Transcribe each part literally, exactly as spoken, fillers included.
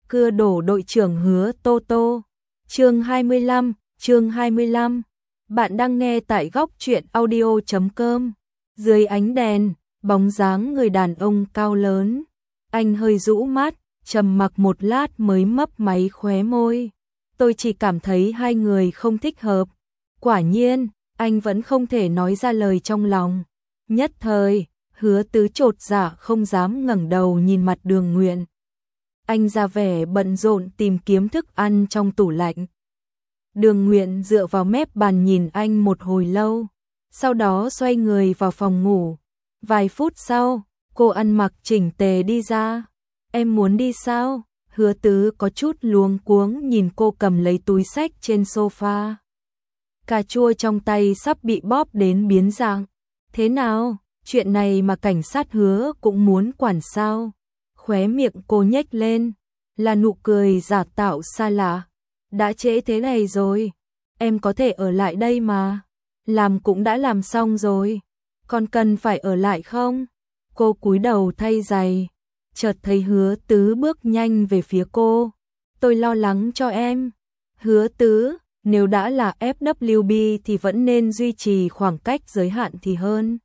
Cưa đổ đội trưởng Hứa Tô Tô. Chương hai mươi lăm, chương hai mươi lăm. Bạn đang nghe tại góc truyện audio chấm com. Dưới ánh đèn, bóng dáng người đàn ông cao lớn. Anh hơi rũ mắt, trầm mặc một lát mới mấp máy khóe môi. Tôi chỉ cảm thấy hai người không thích hợp. Quả nhiên, anh vẫn không thể nói ra lời trong lòng. Nhất thời, Hứa Tứ chột dạ không dám ngẩng đầu nhìn mặt Đường Nguyện. Anh ra vẻ bận rộn tìm kiếm thức ăn trong tủ lạnh. Đường Nguyện dựa vào mép bàn nhìn anh một hồi lâu, sau đó xoay người vào phòng ngủ. Vài phút sau, cô ăn mặc chỉnh tề đi ra. Em muốn đi sao? Hứa Tứ có chút luống cuống nhìn cô cầm lấy túi xách trên sofa. Cà chua trong tay sắp bị bóp đến biến dạng. Thế nào? Chuyện này mà cảnh sát Hứa cũng muốn quản sao? Khóe miệng cô nhếch lên, là nụ cười giả tạo xa lạ. Đã trễ thế này rồi, em có thể ở lại đây mà. Làm cũng đã làm xong rồi, còn cần phải ở lại không? Cô cúi đầu thay giày, chợt thấy Hứa Tứ bước nhanh về phía cô. Tôi lo lắng cho em. Hứa Tứ, nếu đã là ép vê bê thì vẫn nên duy trì khoảng cách giới hạn thì hơn.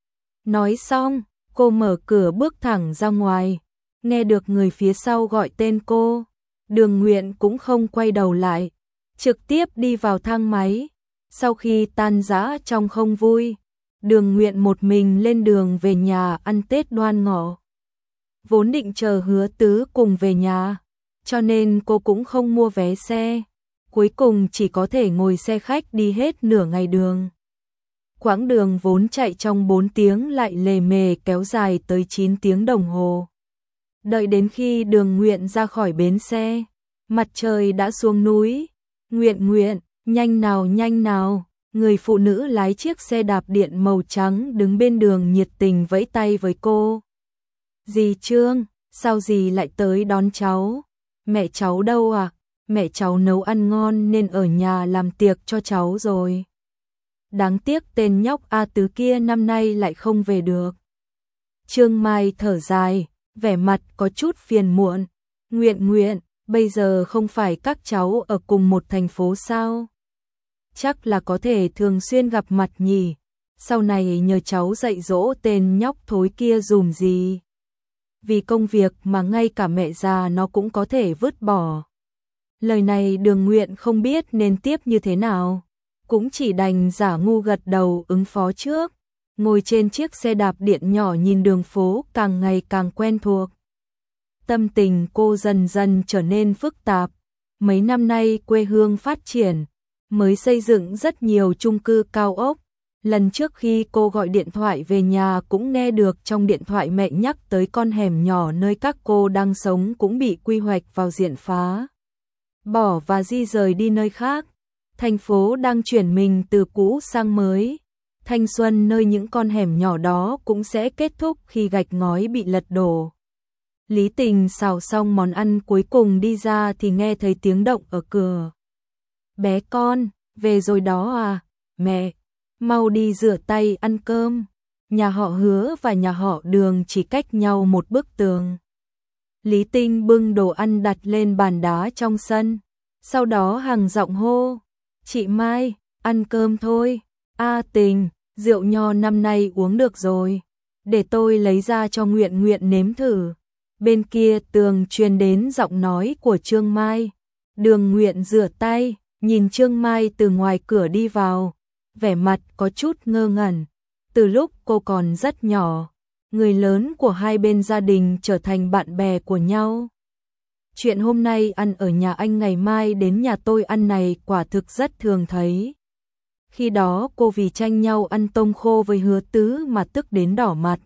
Nói xong, cô mở cửa bước thẳng ra ngoài. Nghe được người phía sau gọi tên cô, Đường Nguyện cũng không quay đầu lại, trực tiếp đi vào thang máy. Sau khi tan rã trong không vui, Đường Nguyện một mình lên đường về nhà ăn Tết Đoan Ngọ. Vốn định chờ Hứa Tứ cùng về nhà, cho nên cô cũng không mua vé xe. Cuối cùng chỉ có thể ngồi xe khách đi hết nửa ngày đường. Quãng đường vốn chạy trong bốn tiếng lại lề mề kéo dài tới chín tiếng đồng hồ. Đợi đến khi Đường Nguyện ra khỏi bến xe, mặt trời đã xuống núi. Nguyện Nguyện, nhanh nào nhanh nào. Người phụ nữ lái chiếc xe đạp điện màu trắng đứng bên đường nhiệt tình vẫy tay với cô. Dì Trương, sao dì lại tới đón cháu? Mẹ cháu đâu à? Mẹ cháu nấu ăn ngon nên ở nhà làm tiệc cho cháu rồi. Đáng tiếc tên nhóc A Tứ kia năm nay lại không về được. Trương Mai thở dài, vẻ mặt có chút phiền muộn. Nguyện Nguyện, bây giờ không phải các cháu ở cùng một thành phố sao? Chắc là có thể thường xuyên gặp mặt nhỉ. Sau này nhờ cháu dạy dỗ tên nhóc thối kia dùm gì. Vì công việc mà ngay cả mẹ già nó cũng có thể vứt bỏ. Lời này Đường Nguyện không biết nên tiếp như thế nào, cũng chỉ đành giả ngu gật đầu ứng phó trước. Ngồi trên chiếc xe đạp điện nhỏ nhìn đường phố càng ngày càng quen thuộc. Tâm tình cô dần dần trở nên phức tạp. Mấy năm nay quê hương phát triển, mới xây dựng rất nhiều chung cư cao ốc. Lần trước khi cô gọi điện thoại về nhà cũng nghe được trong điện thoại mẹ nhắc tới con hẻm nhỏ nơi các cô đang sống cũng bị quy hoạch vào diện phá bỏ và di rời đi nơi khác. Thành phố đang chuyển mình từ cũ sang mới. Thanh xuân nơi những con hẻm nhỏ đó cũng sẽ kết thúc khi gạch ngói bị lật đổ. Lý Tình xào xong món ăn cuối cùng đi ra thì nghe thấy tiếng động ở cửa. Bé con, về rồi đó à? Mẹ, mau đi rửa tay ăn cơm. Nhà họ Hứa và nhà họ Đường chỉ cách nhau một bức tường. Lý Tinh bưng đồ ăn đặt lên bàn đá trong sân. Sau đó hàng giọng hô. Chị Mai, ăn cơm thôi. A Tình, rượu nho năm nay uống được rồi. Để tôi lấy ra cho Nguyện Nguyện nếm thử. Bên kia tường truyền đến giọng nói của Trương Mai. Đường Nguyện rửa tay, nhìn Trương Mai từ ngoài cửa đi vào. Vẻ mặt có chút ngơ ngẩn. Từ lúc cô còn rất nhỏ, người lớn của hai bên gia đình trở thành bạn bè của nhau. Chuyện hôm nay ăn ở nhà anh ngày mai đến nhà tôi ăn này quả thực rất thường thấy. Khi đó cô vì tranh nhau ăn tôm khô với Hứa Tứ mà tức đến đỏ mặt.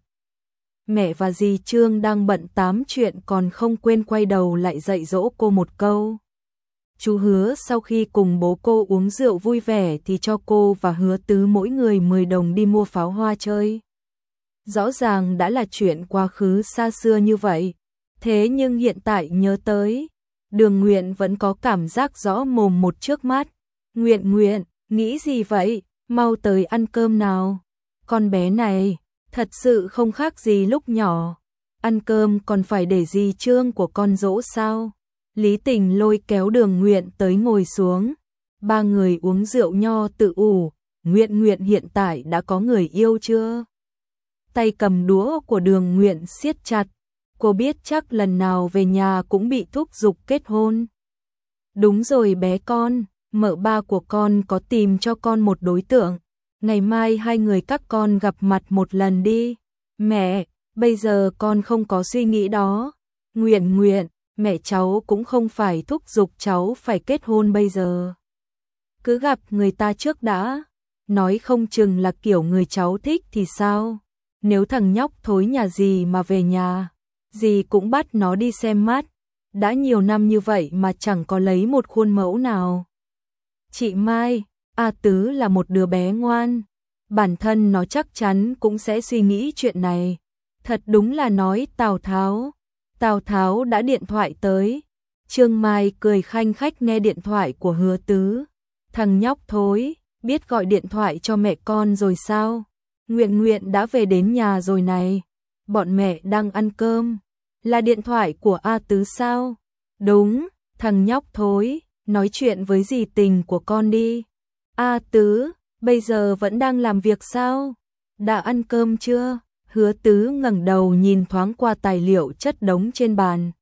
Mẹ và dì Trương đang bận tám chuyện còn không quên quay đầu lại dạy dỗ cô một câu. Chú Hứa sau khi cùng bố cô uống rượu vui vẻ thì cho cô và Hứa Tứ mỗi người mười đồng đi mua pháo hoa chơi. Rõ ràng đã là chuyện quá khứ xa xưa như vậy, thế nhưng hiện tại nhớ tới, Đường Nguyện vẫn có cảm giác rõ mồm một trước mắt. Nguyện Nguyện, nghĩ gì vậy? Mau tới ăn cơm nào. Con bé này, thật sự không khác gì lúc nhỏ. Ăn cơm còn phải để dì Trương của con dỗ sao? Lý Tình lôi kéo Đường Nguyện tới ngồi xuống. Ba người uống rượu nho tự ủ. Nguyện Nguyện hiện tại đã có người yêu chưa? Tay cầm đũa của Đường Nguyện siết chặt. Cô biết chắc lần nào về nhà cũng bị thúc giục kết hôn. Đúng rồi bé con, mợ ba của con có tìm cho con một đối tượng. Ngày mai hai người các con gặp mặt một lần đi. Mẹ, bây giờ con không có suy nghĩ đó. Nguyện Nguyện, mẹ cháu cũng không phải thúc giục cháu phải kết hôn bây giờ. Cứ gặp người ta trước đã. Nói không chừng là kiểu người cháu thích thì sao? Nếu thằng nhóc thối nhà dì mà về nhà, dì cũng bắt nó đi xem mắt. Đã nhiều năm như vậy mà chẳng có lấy một khuôn mẫu nào. Chị Mai, A Tứ là một đứa bé ngoan. Bản thân nó chắc chắn cũng sẽ suy nghĩ chuyện này. Thật đúng là nói Tào Tháo. Tào Tháo đã điện thoại tới. Trương Mai cười khanh khách nghe điện thoại của Hứa Tứ. Thằng nhóc thối, biết gọi điện thoại cho mẹ con rồi sao? Nguyện Nguyện đã về đến nhà rồi này. Bọn mẹ đang ăn cơm. Là điện thoại của A Tứ sao? Đúng, thằng nhóc thối, nói chuyện với dì Tình của con đi. A Tứ, bây giờ vẫn đang làm việc sao? Đã ăn cơm chưa? Hứa Tứ ngẩng đầu nhìn thoáng qua tài liệu chất đống trên bàn.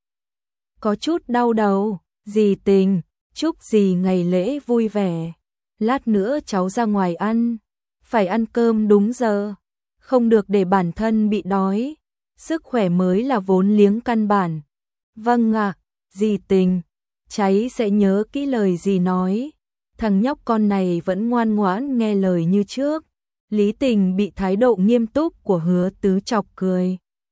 Có chút đau đầu, dì Tình, chúc dì ngày lễ vui vẻ. Lát nữa cháu ra ngoài ăn, phải ăn cơm đúng giờ, không được để bản thân bị đói. Sức khỏe mới là vốn liếng căn bản. Vâng ạ, à, dì Tình, cháy sẽ nhớ kỹ lời dì nói. Thằng nhóc con này vẫn ngoan ngoãn nghe lời như trước. Lý Tình bị thái độ nghiêm túc của Hứa Tứ chọc cười.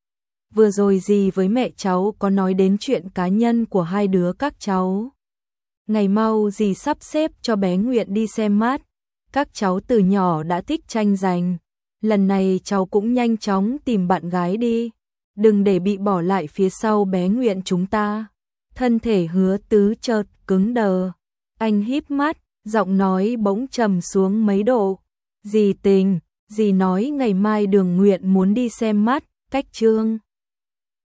Vừa rồi dì với mẹ cháu có nói đến chuyện cá nhân của hai đứa các cháu. Ngày mau dì sắp xếp cho bé Nguyện đi xem mắt. Các cháu từ nhỏ đã thích tranh giành. Lần này cháu cũng nhanh chóng tìm bạn gái đi. Đừng để bị bỏ lại phía sau bé Nguyện chúng ta. Thân thể Hứa Tứ chợt cứng đờ. Anh híp mắt, giọng nói bỗng trầm xuống mấy độ. Dì Tình, dì nói ngày mai Đường Nguyện muốn đi xem mắt, cách Trương